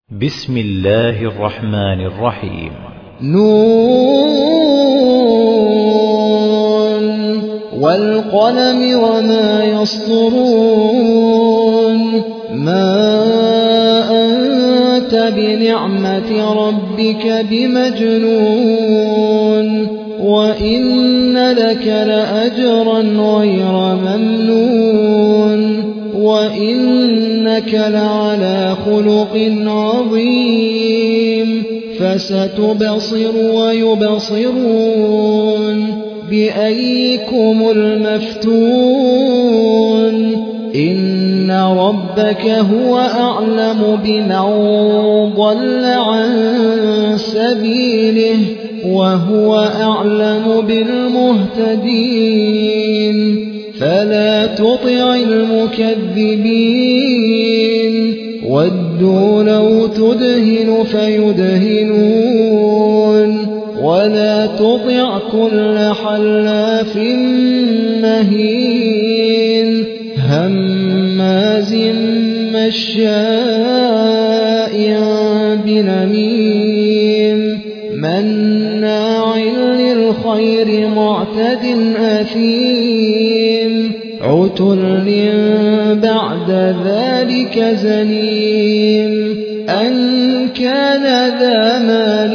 بسم الله الرحمن الرحيم. نون والقلم وما يسطرون ما أنت بنعمة ربك بمجنون وإن لك لأجرا غير ممنون وإنك لعلى خلق عظيم فستبصر ويبصرون بأيكم المفتون إن ربك هو أعلم بمن ضل عن سبيله وهو أعلم بالمهتدين فلا تطع المكذبين ودوا لو تدهن فيدهنون ولا تطع كل حلاف مهين هماز مشاء بنميم مناع للخير معتد أثيم عتل بعد ذلك زنيم أن كان ذا مال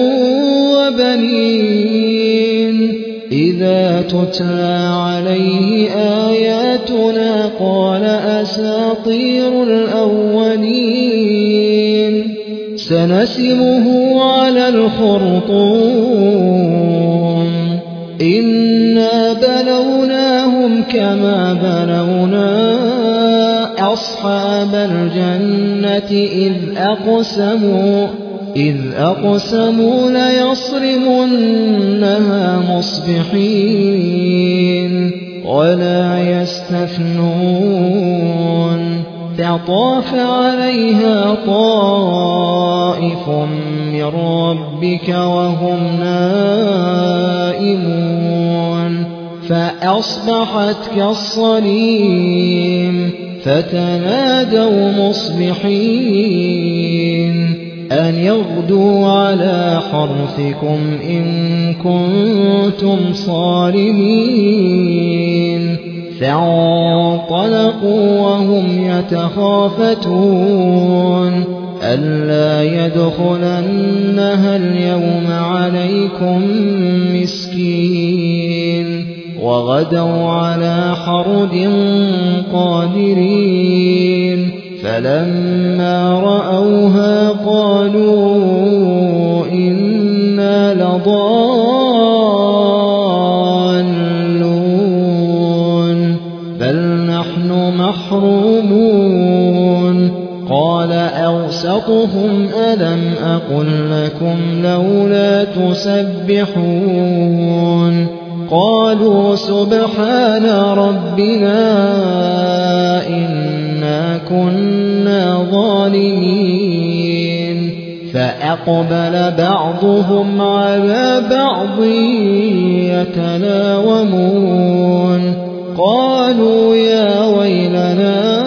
وبنين إذا تتلى عليه آياتنا قال أساطير الأولين سنسمه على الخرطوم إنا بلوناهم كما بلونا أصحاب الجنة إذ أقسموا ليصرمنها مصبحين ولا يستثنون فطاف عليها طائف من ربك وهم نائمون فأصبحت كالصريم فتنادوا مصبحين أن يغدوا على حرثكم إن كنتم صارمين فانطلقوا وهم يتخافتون ألا يدخلنها اليوم عليكم مسكين وغدوا على حرد قادرين فلما رأوها قالوا إنا لضالون بل نحن محرومون قال أوسطهم ألم أقل لكم لولا تسبحون قالوا سبحان ربنا إنا كنا ظالمين فأقبل بعضهم على بعض يتلاومون قالوا يا ويلنا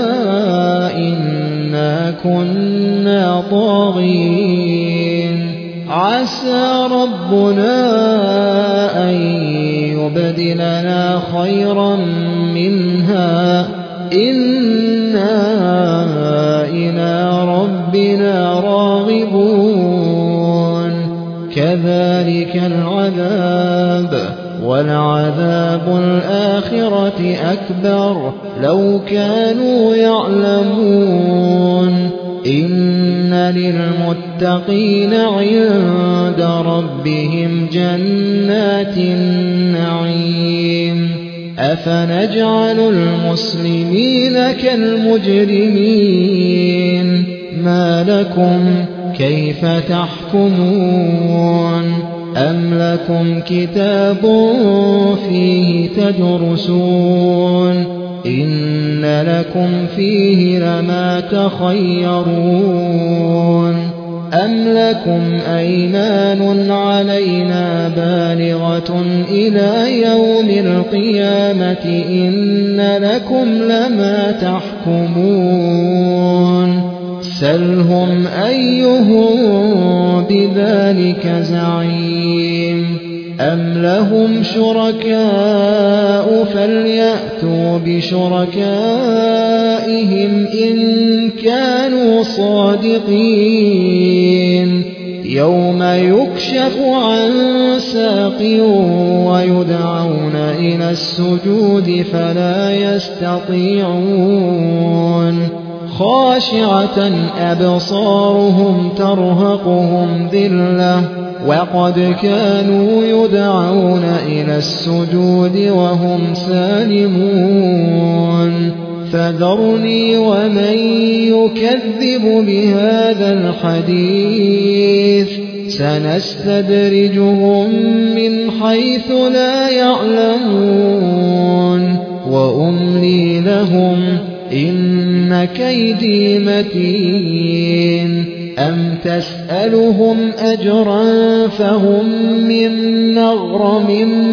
إنا كنا طاغين عسى ربنا أن يبدلنا خيرا منها إنا إلى ربنا راغبون كذلك العذاب ولعذاب الآخرة أكبر لو كانوا يعلمون إن للمتقين عند ربهم جنات النعيم أفنجعل المسلمين كالمجرمين ما لكم كيف تحكمون أم لكم كتاب فيه تدرسون إن لكم فيه لما تخيرون أم لكم أيمان علينا بالغة إلى يوم القيامة إن لكم لما تحكمون سلهم أيهم بذلك زعيم أم لهم شركاء فليأتوا بشركائهم إن كانوا صادقين يوم يكشف عن ساق ويدعون إلى السجود فلا يستطيعون خاشعة أبصارهم ترهقهم ذلة وقد كانوا يدعون إلى السجود وهم سالمون فذرني ومن يكذب بهذا الحديث سنستدرجهم من حيث لا يعلمون وأملي لهم إن كيدي متين أم تسألهم أجرا فهم من مغرم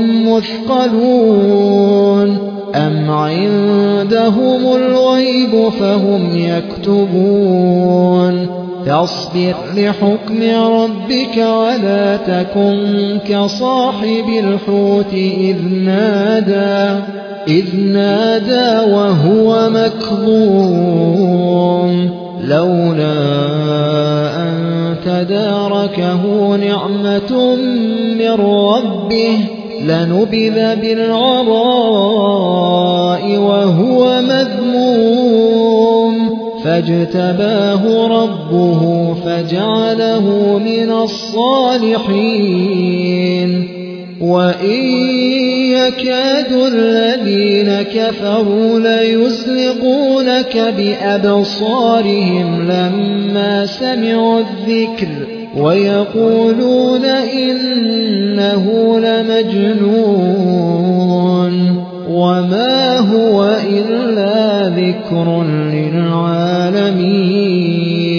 مثقلون أم عندهم الغيب فهم يكتبون فاصبر لحكم ربك ولا تكن كصاحب الحوت إذ نادى وهو مكظوم لولا أن تداركه نعمة من ربه لنبذ بالعراء وهو مذموم فاجتباه ربه فجعله من الصالحين وإن يكاد الذين كفروا ليزلقونك بأبصارهم لما سمعوا الذكر ويقولون إنه لمجنون وما هو إلا ذكر للعالمين